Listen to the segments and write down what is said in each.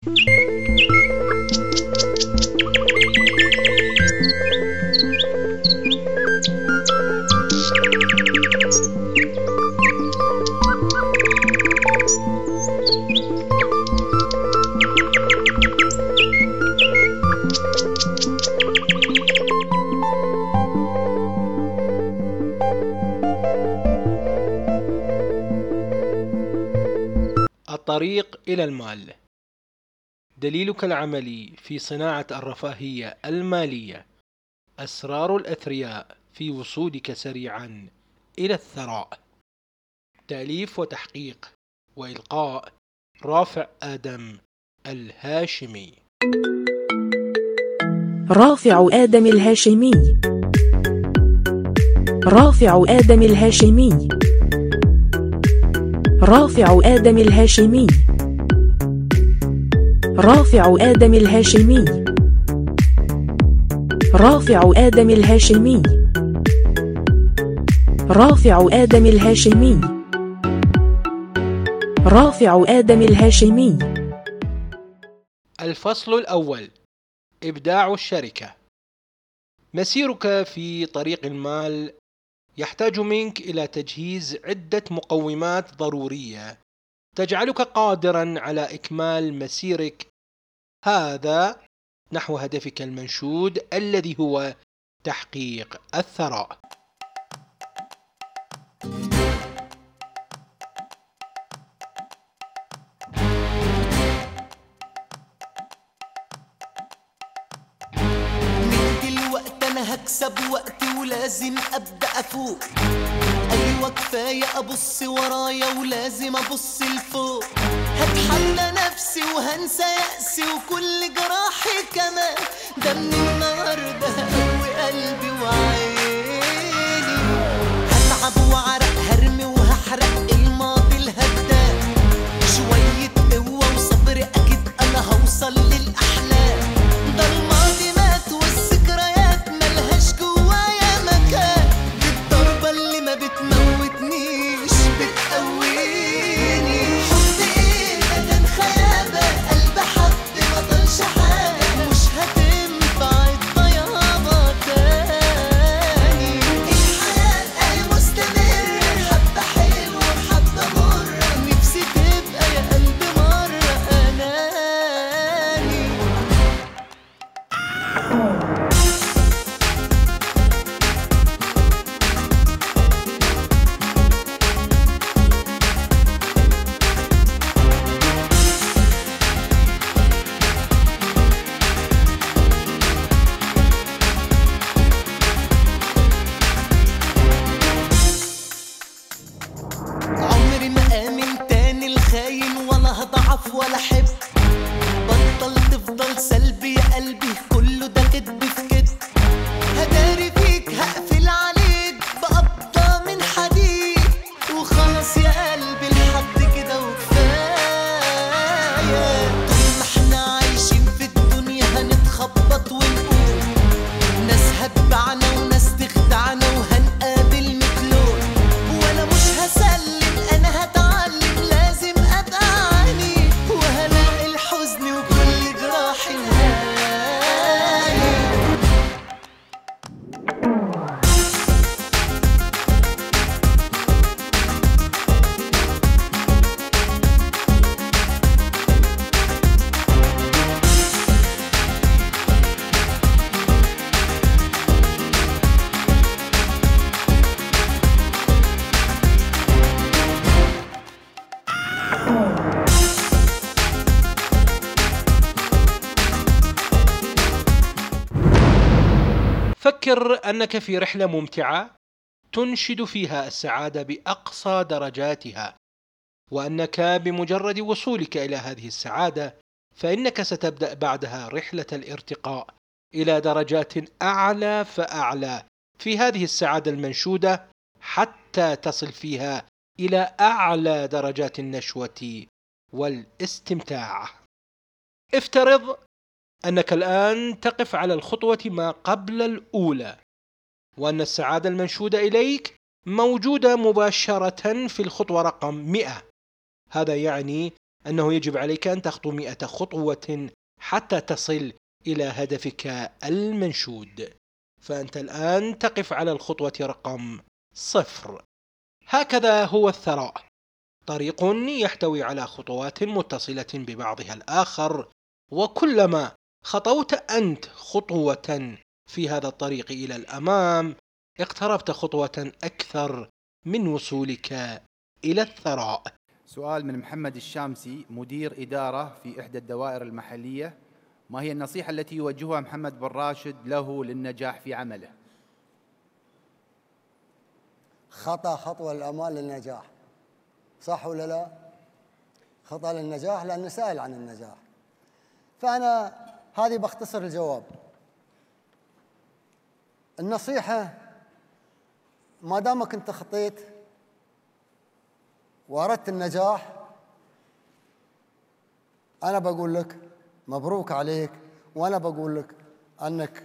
الطريق إلى المال. دليلك العملي في صناعة الرفاهية المالية، أسرار الأثرياء في وصولك سريعا إلى الثراء. تأليف وتحقيق وإلقاء رافع آدم الهاشمي. رافع آدم الهاشمي. رافع آدم الهاشمي. رافع آدم الهاشمي. رافع آدم الهاشمي. رافع آدم الهاشمي. رافع آدم الهاشمي. رافع آدم الهاشمي. الفصل الأول: إبداع الشركة. مسيرك في طريق المال يحتاج منك إلى تجهيز عدة مقومات ضرورية تجعلك قادرا على إكمال مسيرك هذا نحو هدفك المنشود الذي هو تحقيق الثراء. هكسب وقتي ولازم أبدأ أفوق. أيوة كفاية أبص ورايا ولازم أبص لفوق. هتحلى نفسي وهنسى يأسي وكل جراحي كمان. ده من النهاردة هقوي قلبي وعيني. هتعب وعرق هرمي وهحرق الماضي الهدام. شوية قوة وصبر أكيد أنا هوصل للأحلام. ده الماضي مات والذكريات ملهاش جوايا مكان. دي الضربة اللي ما بتموتنيش بتقويني. حب ايه ده كان خيابة قلب حد مضلش حاجة. مش هتنفع الطيابة تاني. الحياة اهي مستمرة حبة حلوة وحبة مرة. نفسي تبقى يا قلبي مرة أناني. عمري ما آمن تاني الخاين ولا هضعف ولا حب. بطل تفضل سلبي يا قلبي كله ده كدب في كدب. هداري فيك هقفل عليك بقبضة من حديد. وخلاص يا قلبي لحد كده وكفاية. طول ما احنا عايشين في الدنيا هنتخبط ونقول ناس هتبعنا وناس تخدعنا وهنقابل مثلهم. وانا مش هسلم انا هتعلم لازم ابقى عنيد. وهلاقي الحزن وكل جراحي نهاية. فكر أنك في رحلة ممتعة تنشد فيها السعادة بأقصى درجاتها، وأنك بمجرد وصولك إلى هذه السعادة فإنك ستبدأ بعدها رحلة الارتقاء إلى درجات أعلى فأعلى في هذه السعادة المنشودة حتى تصل فيها إلى أعلى درجات النشوة والاستمتاع. افترض أنك الآن تقف على الخطوة ما قبل الأولى، وأن السعادة المنشودة إليك موجودة مباشرة في الخطوة رقم 100. هذا يعني أنه يجب عليك أن تخطو 100 خطوة حتى تصل إلى هدفك المنشود. فأنت الآن تقف على الخطوة رقم 0. هكذا هو الثراء، طريق يحتوي على خطوات متصلة ببعضها الآخر، وكلما خطوت أنت خطوة في هذا الطريق إلى الأمام اقتربت خطوة أكثر من وصولك إلى الثراء. سؤال من محمد الشامسي، مدير إدارة في إحدى الدوائر المحلية: ما هي النصيحة التي يوجهها محمد بن راشد له للنجاح في عمله؟ خطأ خطوة للأمام للنجاح، صح ولا لا؟ خطأ للنجاح لأنه سائل عن النجاح. فأنا هذه بختصر الجواب. النصيحة ما دامك أنت خطيت وأردت النجاح، أنا بقول لك مبروك عليك، وأنا بقول لك أنك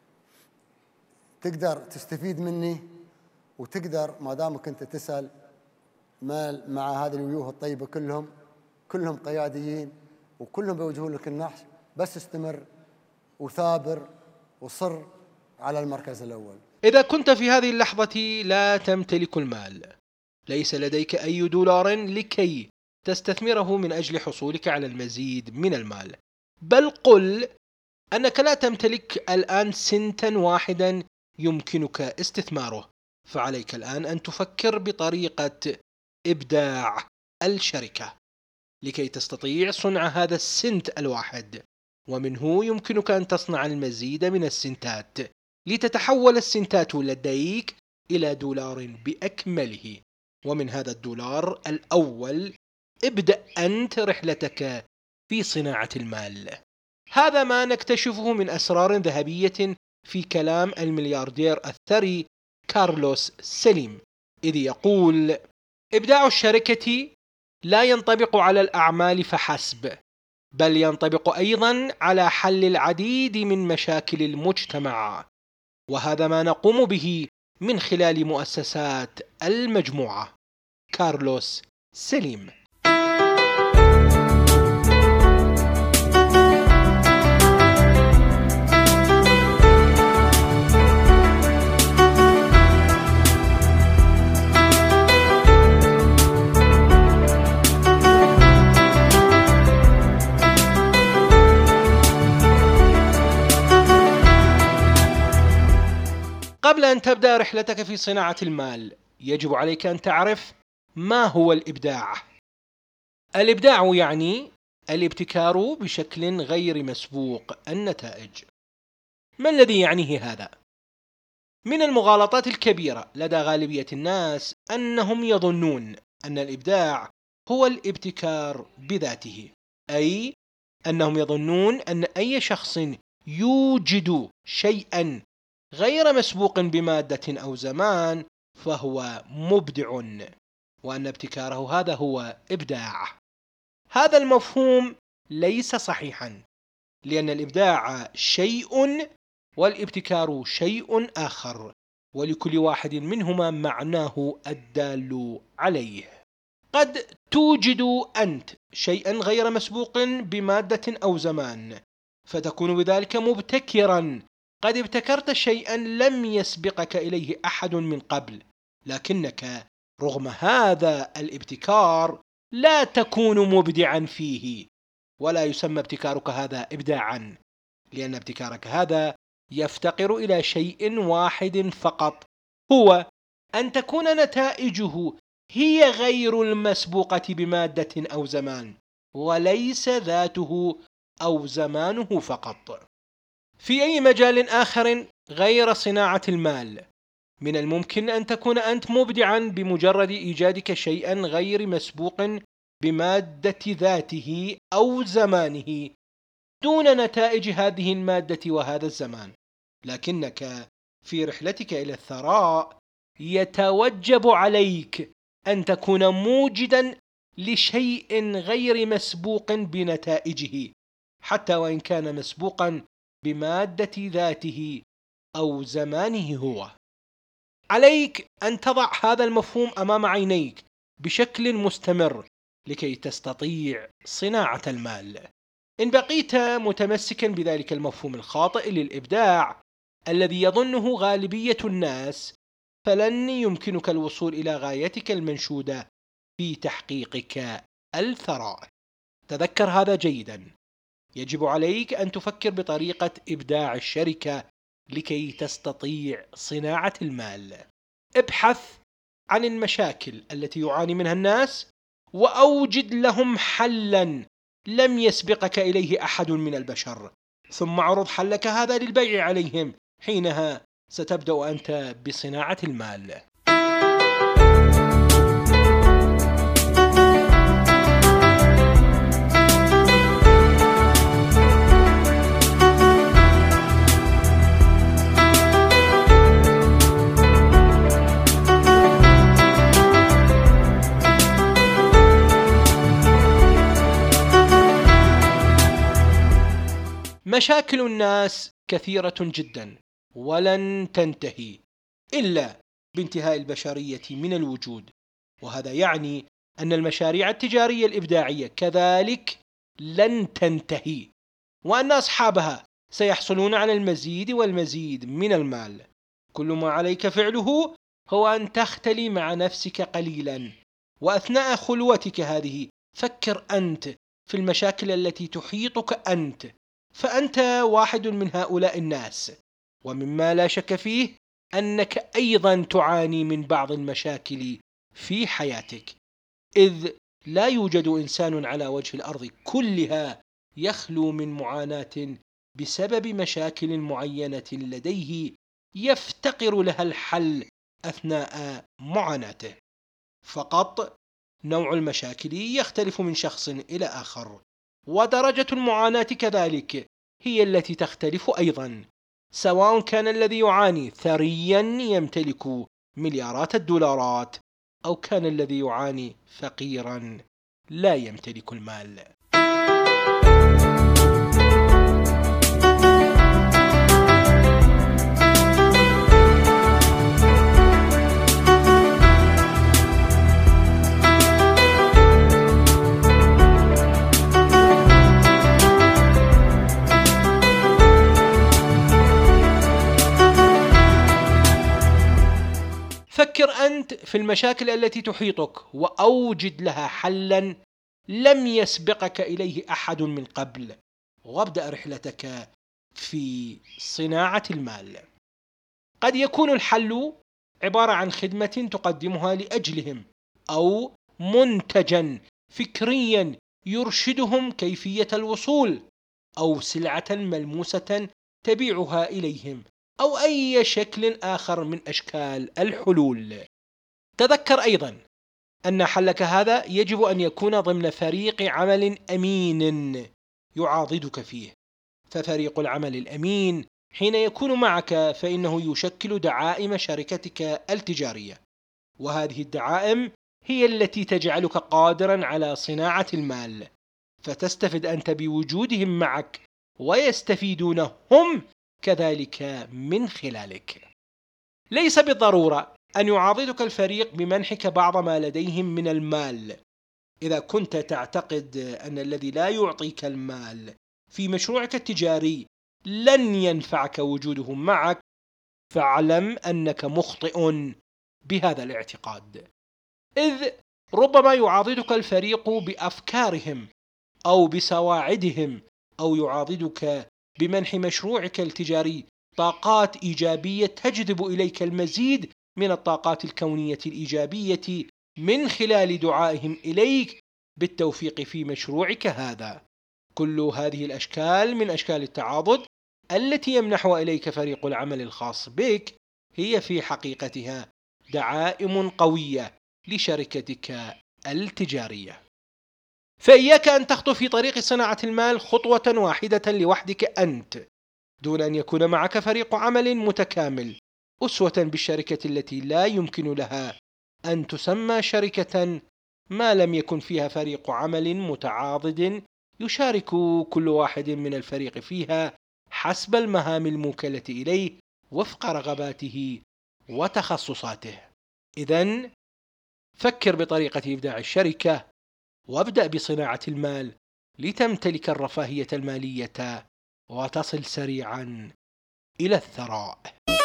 تقدر تستفيد مني، وتقدر ما دامك أنت تسأل مع هذه الوجوه الطيبة كلهم قياديين وكلهم بيوجهون لك النحس، بس استمر وثابر وصر على المركز الأول. إذا كنت في هذه اللحظة لا تمتلك المال، ليس لديك أي دولار لكي تستثمره من أجل حصولك على المزيد من المال، بل قل أنك لا تمتلك الآن سنتا واحدا يمكنك استثماره، فعليك الآن أن تفكر بطريقة إبداع الشركة لكي تستطيع صنع هذا السنت الواحد، ومنه يمكنك أن تصنع المزيد من السنتات لتتحول السنتات لديك إلى دولار بأكمله. ومن هذا الدولار الأول ابدأ أنت رحلتك في صناعة المال. هذا ما نكتشفه من أسرار ذهبية في كلام الملياردير الثري كارلوس سليم، إذ يقول: إبداع الشركة لا ينطبق على الأعمال فحسب، بل ينطبق أيضا على حل العديد من مشاكل المجتمع، وهذا ما نقوم به من خلال مؤسسات المجموعة. كارلوس سليم. قبل أن تبدأ رحلتك في صناعة المال يجب عليك أن تعرف ما هو الإبداع. الإبداع يعني الابتكار بشكل غير مسبوق النتائج. ما الذي يعنيه هذا؟ من المغالطات الكبيرة لدى غالبية الناس أنهم يظنون أن الإبداع هو الابتكار بذاته، أي أنهم يظنون أن أي شخص يوجد شيئا غير مسبوق بمادة أو زمان فهو مبدع، وأن ابتكاره هذا هو إبداع. هذا المفهوم ليس صحيحا، لأن الإبداع شيء والابتكار شيء آخر، ولكل واحد منهما معناه الدال عليه. قد توجد أنت شيئا غير مسبوق بمادة أو زمان، فتكون بذلك مبتكرا. قد ابتكرت شيئا لم يسبقك إليه أحد من قبل، لكنك رغم هذا الابتكار لا تكون مبدعا فيه، ولا يسمى ابتكارك هذا إبداعا، لأن ابتكارك هذا يفتقر إلى شيء واحد فقط، هو أن تكون نتائجه هي غير المسبوقة بمادة أو زمان، وليس ذاته أو زمانه فقط. في أي مجال آخر غير صناعة المال من الممكن أن تكون أنت مبدعا بمجرد إيجادك شيئا غير مسبوق بمادة ذاته أو زمانه دون نتائج هذه المادة وهذا الزمان، لكنك في رحلتك إلى الثراء يتوجب عليك أن تكون موجدا لشيء غير مسبوق بنتائجه، حتى وإن كان مسبوقا بمادة ذاته أو زمانه هو. عليك أن تضع هذا المفهوم أمام عينيك بشكل مستمر، لكي تستطيع صناعة المال. إن بقيت متمسكا بذلك المفهوم الخاطئ للإبداع الذي يظنه غالبية الناس، فلن يمكنك الوصول إلى غايتك المنشودة في تحقيقك الثراء. تذكر هذا جيدا. يجب عليك أن تفكر بطريقة إبداع الشركة لكي تستطيع صناعة المال. ابحث عن المشاكل التي يعاني منها الناس وأوجد لهم حلا لم يسبقك إليه أحد من البشر، ثم اعرض حلك هذا للبيع عليهم. حينها ستبدأ أنت بصناعة المال. مشاكل الناس كثيرة جدا ولن تنتهي إلا بانتهاء البشرية من الوجود، وهذا يعني أن المشاريع التجارية الإبداعية كذلك لن تنتهي، وأن أصحابها سيحصلون على المزيد والمزيد من المال. كل ما عليك فعله هو أن تختلي مع نفسك قليلا، وأثناء خلوتك هذه فكر أنت في المشاكل التي تحيطك أنت، فأنت واحد من هؤلاء الناس، ومما لا شك فيه أنك أيضا تعاني من بعض المشاكل في حياتك، إذ لا يوجد إنسان على وجه الأرض كلها يخلو من معاناة بسبب مشاكل معينة لديه يفتقر لها الحل أثناء معاناته. فقط نوع المشاكل يختلف من شخص إلى آخر، ودرجة المعاناة كذلك هي التي تختلف أيضا، سواء كان الذي يعاني ثريا يمتلك مليارات الدولارات، أو كان الذي يعاني فقيرا لا يمتلك المال. فكر أنت في المشاكل التي تحيطك وأوجد لها حلا لم يسبقك إليه أحد من قبل، وابدأ رحلتك في صناعة المال. قد يكون الحل عبارة عن خدمة تقدمها لأجلهم، أو منتجا فكريا يرشدهم كيفية الوصول، أو سلعة ملموسة تبيعها إليهم، أو أي شكل آخر من أشكال الحلول. تذكر أيضا أن حلك هذا يجب أن يكون ضمن فريق عمل أمين يعاضدك فيه، ففريق العمل الأمين حين يكون معك فإنه يشكل دعائم شركتك التجارية، وهذه الدعائم هي التي تجعلك قادرا على صناعة المال، فتستفد أنت بوجودهم معك ويستفيدون هم كذلك من خلالك. ليس بالضرورة أن يعاضدك الفريق بمنحك بعض ما لديهم من المال. إذا كنت تعتقد أن الذي لا يعطيك المال في مشروعك التجاري لن ينفعك وجودهم معك، فاعلم أنك مخطئ بهذا الاعتقاد، إذ ربما يعاضدك الفريق بأفكارهم أو بسواعدهم، أو يعاضدك بمنح مشروعك التجاري طاقات إيجابية تجذب إليك المزيد من الطاقات الكونية الإيجابية من خلال دعائهم إليك بالتوفيق في مشروعك هذا. كل هذه الأشكال من أشكال التعاضد التي يمنحها إليك فريق العمل الخاص بك هي في حقيقتها دعائم قوية لشركتك التجارية. فإياك أن تخطو في طريق صناعة المال خطوة واحدة لوحدك أنت، دون أن يكون معك فريق عمل متكامل، أسوة بالشركة التي لا يمكن لها أن تسمى شركة ما لم يكن فيها فريق عمل متعاضد يشارك كل واحد من الفريق فيها حسب المهام الموكلة إليه وفق رغباته وتخصصاته. إذن فكر بطريقة إبداع الشركة وابدأ بصناعة المال لتمتلك الرفاهية المالية وتصل سريعا إلى الثراء.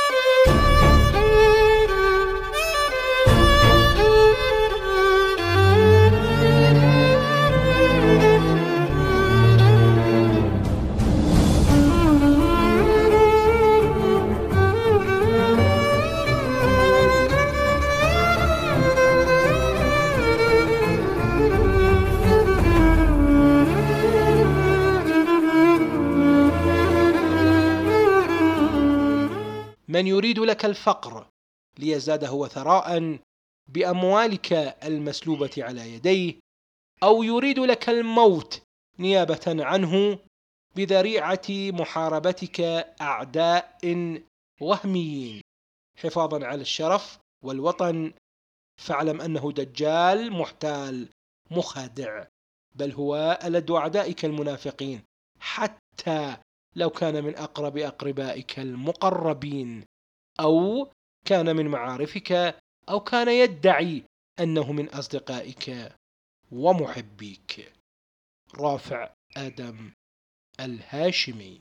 من يريد لك الفقر ليزداد هو ثراء بأموالك المسلوبة على يديه، أو يريد لك الموت نيابة عنه بذريعة محاربتك أعداء وهميين حفاظا على الشرف والوطن، فاعلم أنه دجال محتال مخادع، بل هو ألد أعدائك المنافقين، حتى لو كان من أقرب أقربائك المقربين، أو كان من معارفك، أو كان يدعي أنه من أصدقائك ومحبيك. رافع آدم الهاشمي.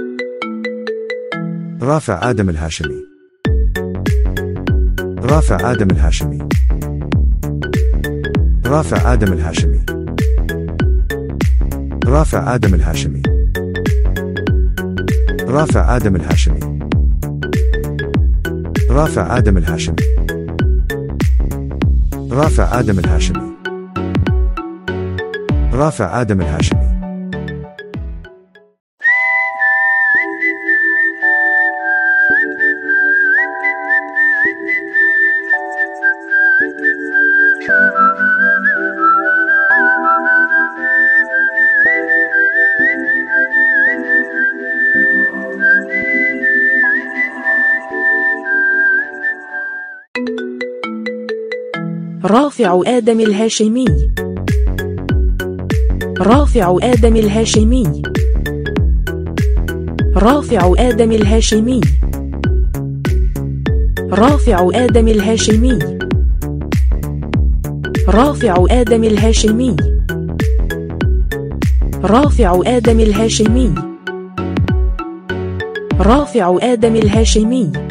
رافع آدم الهاشمي. رافع آدم الهاشمي. رافع آدم الهاشمي. رافع آدم الهاشمي. رافع آدم الهاشمي. رافع آدم الهاشمي. رافع آدم الهاشمي. رافع آدم الهاشمي. رافع آدم الهاشمي. رافع آدم الهاشمي. رافع آدم الهاشمي. رافع آدم الهاشمي. رافع آدم الهاشمي. رافع آدم الهاشمي. رافع آدم الهاشمي.